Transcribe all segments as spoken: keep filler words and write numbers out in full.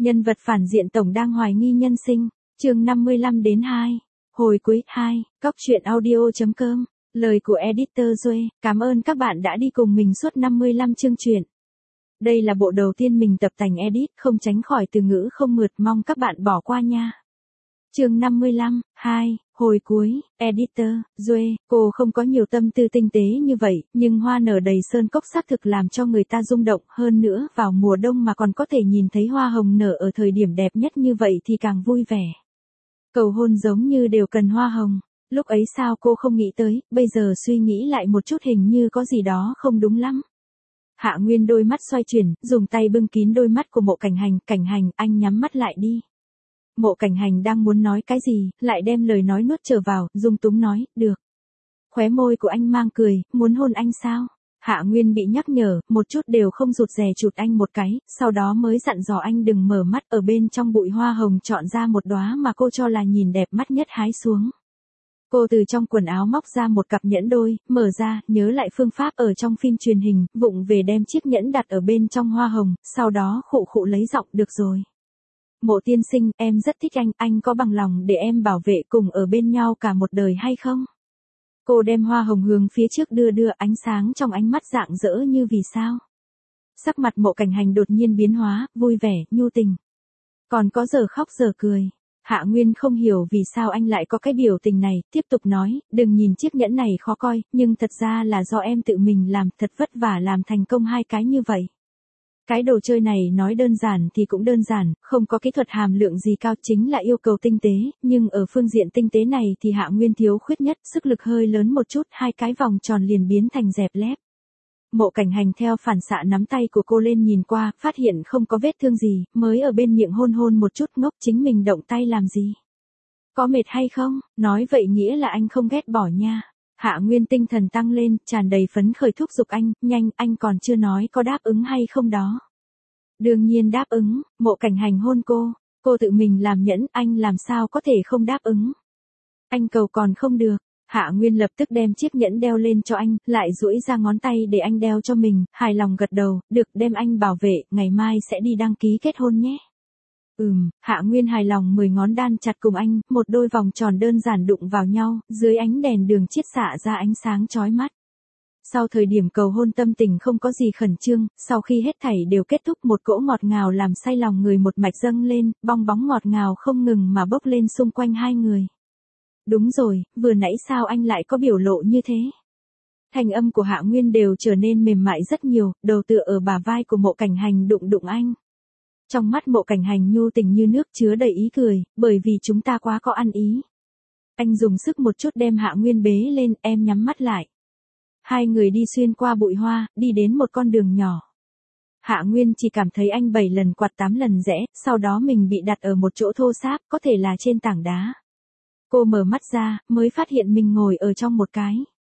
Nhân vật phản diện tổng đang hoài nghi nhân sinh, chương năm mươi lăm đến hai. Hồi cuối hai, Cóc truyện audio chấm com, lời của editor Duê, cảm ơn các bạn đã đi cùng mình suốt năm mươi lăm chương truyện. Đây là bộ đầu tiên mình tập tành edit, không tránh khỏi từ ngữ không mượt, mong các bạn bỏ qua nha. Chương năm mươi lăm, hai, hồi cuối, editor, Duê, cô không có nhiều tâm tư tinh tế như vậy, nhưng hoa nở đầy sơn cốc xác thực làm cho người ta rung động, hơn nữa vào mùa đông mà còn có thể nhìn thấy hoa hồng nở ở thời điểm đẹp nhất như vậy thì càng vui vẻ. Cầu hôn giống như đều cần hoa hồng, lúc ấy sao cô không nghĩ tới, bây giờ suy nghĩ lại một chút hình như có gì đó không đúng lắm. Hạ Nguyên đôi mắt xoay chuyển, dùng tay bưng kín đôi mắt của Mộ Cảnh Hành, Cảnh Hành, anh nhắm mắt lại đi. Mộ Cảnh Hành đang muốn nói cái gì, lại đem lời nói nuốt trở vào, dung túng nói, được. Khóe môi của anh mang cười, muốn hôn anh sao? Hạ Nguyên bị nhắc nhở, một chút đều không rụt rè chụt anh một cái, sau đó mới dặn dò anh đừng mở mắt, ở bên trong bụi hoa hồng chọn ra một đóa mà cô cho là nhìn đẹp mắt nhất hái xuống. Cô từ trong quần áo móc ra một cặp nhẫn đôi, mở ra, nhớ lại phương pháp ở trong phim truyền hình, vụng về đem chiếc nhẫn đặt ở bên trong hoa hồng, sau đó khụ khụ lấy giọng, được rồi. Mộ tiên sinh, em rất thích anh, anh có bằng lòng để em bảo vệ cùng ở bên nhau cả một đời hay không? Cô đem hoa hồng hướng phía trước đưa đưa, ánh sáng trong ánh mắt rạng rỡ như vì sao. Sắc mặt Mộ Cảnh Hành đột nhiên biến hóa, vui vẻ, nhu tình. Còn có giờ khóc giờ cười. Hạ Nguyên không hiểu vì sao anh lại có cái biểu tình này, tiếp tục nói, đừng nhìn chiếc nhẫn này khó coi, nhưng thật ra là do em tự mình làm, thật vất vả làm thành công hai cái như vậy. Cái đồ chơi này nói đơn giản thì cũng đơn giản, không có kỹ thuật hàm lượng gì cao, chính là yêu cầu tinh tế, nhưng ở phương diện tinh tế này thì Hạ Nguyên thiếu khuyết nhất, sức lực hơi lớn một chút, hai cái vòng tròn liền biến thành dẹp lép. Mộ Cảnh Hành theo phản xạ nắm tay của cô lên nhìn qua, phát hiện không có vết thương gì, mới ở bên miệng hôn hôn một chút, ngốc, chính mình động tay làm gì? Có mệt hay không? Nói vậy nghĩa là anh không ghét bỏ nha. Hạ Nguyên tinh thần tăng lên, tràn đầy phấn khởi thúc giục anh, nhanh, anh còn chưa nói có đáp ứng hay không đó. Đương nhiên đáp ứng, Mộ Cảnh Hành hôn cô, cô tự mình làm nhẫn, anh làm sao có thể không đáp ứng. Anh cầu còn không được. Hạ Nguyên lập tức đem chiếc nhẫn đeo lên cho anh, lại duỗi ra ngón tay để anh đeo cho mình, hài lòng gật đầu, được, đem anh bảo vệ, ngày mai sẽ đi đăng ký kết hôn nhé. Ừm, Hạ Nguyên hài lòng mười ngón đan chặt cùng anh, một đôi vòng tròn đơn giản đụng vào nhau, dưới ánh đèn đường chiết xạ ra ánh sáng chói mắt. Sau thời điểm cầu hôn tâm tình không có gì khẩn trương, sau khi hết thảy đều kết thúc một cỗ ngọt ngào làm say lòng người một mạch dâng lên, bong bóng ngọt ngào không ngừng mà bốc lên xung quanh hai người. Đúng rồi, vừa nãy sao anh lại có biểu lộ như thế? Thanh âm của Hạ Nguyên đều trở nên mềm mại rất nhiều, đầu tựa ở bả vai của Mộ Cảnh Hành đụng đụng anh. Trong mắt Mộ Cảnh Hành nhu tình như nước chứa đầy ý cười, bởi vì chúng ta quá có ăn ý. Anh dùng sức một chút đem Hạ Nguyên bế lên, em nhắm mắt lại. Hai người đi xuyên qua bụi hoa, đi đến một con đường nhỏ. Hạ Nguyên chỉ cảm thấy anh bảy lần quạt tám lần rẽ, sau đó mình bị đặt ở một chỗ thô ráp, có thể là trên tảng đá. Cô mở mắt ra, mới phát hiện mình ngồi ở trong một cái.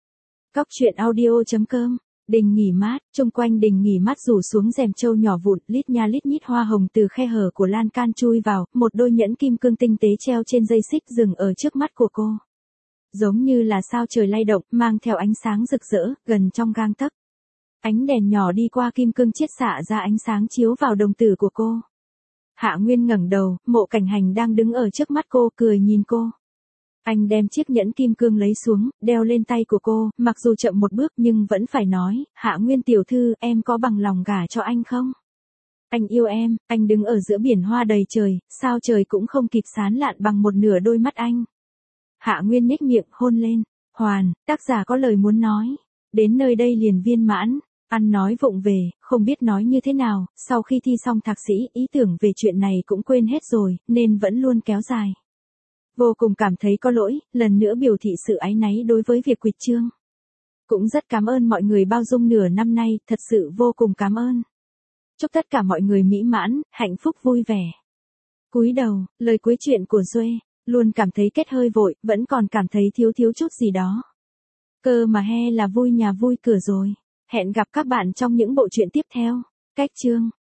Cóc truyện audio chấm com, đình nghỉ mát, chung quanh đình nghỉ mát rủ xuống rèm trâu nhỏ vụn, lít nha lít nhít hoa hồng từ khe hở của lan can chui vào, một đôi nhẫn kim cương tinh tế treo trên dây xích dừng ở trước mắt của cô. Giống như là sao trời lay động, mang theo ánh sáng rực rỡ, gần trong gang tấc. Ánh đèn nhỏ đi qua kim cương chiết xạ ra ánh sáng chiếu vào đồng tử của cô. Hạ Nguyên ngẩng đầu, Mộ Cảnh Hành đang đứng ở trước mắt cô, cười nhìn cô. Anh đem chiếc nhẫn kim cương lấy xuống, đeo lên tay của cô, mặc dù chậm một bước nhưng vẫn phải nói, Hạ Nguyên tiểu thư, em có bằng lòng gả cho anh không? Anh yêu em, anh đứng ở giữa biển hoa đầy trời, sao trời cũng không kịp sán lạn bằng một nửa đôi mắt anh. Hạ Nguyên nhếch miệng, hôn lên, hoàn, tác giả có lời muốn nói, đến nơi đây liền viên mãn, ăn nói vụng về, không biết nói như thế nào, sau khi thi xong thạc sĩ, ý tưởng về chuyện này cũng quên hết rồi, nên vẫn luôn kéo dài. Vô cùng cảm thấy có lỗi, lần nữa biểu thị sự áy náy đối với việc quỵt chương. Cũng rất cảm ơn mọi người bao dung nửa năm nay, thật sự vô cùng cảm ơn. Chúc tất cả mọi người mỹ mãn, hạnh phúc vui vẻ. Cúi đầu, lời cuối chuyện của Duê, luôn cảm thấy kết hơi vội, vẫn còn cảm thấy thiếu thiếu chút gì đó. Cơ mà he là vui nhà vui cửa rồi. Hẹn gặp các bạn trong những bộ truyện tiếp theo. Cách chương.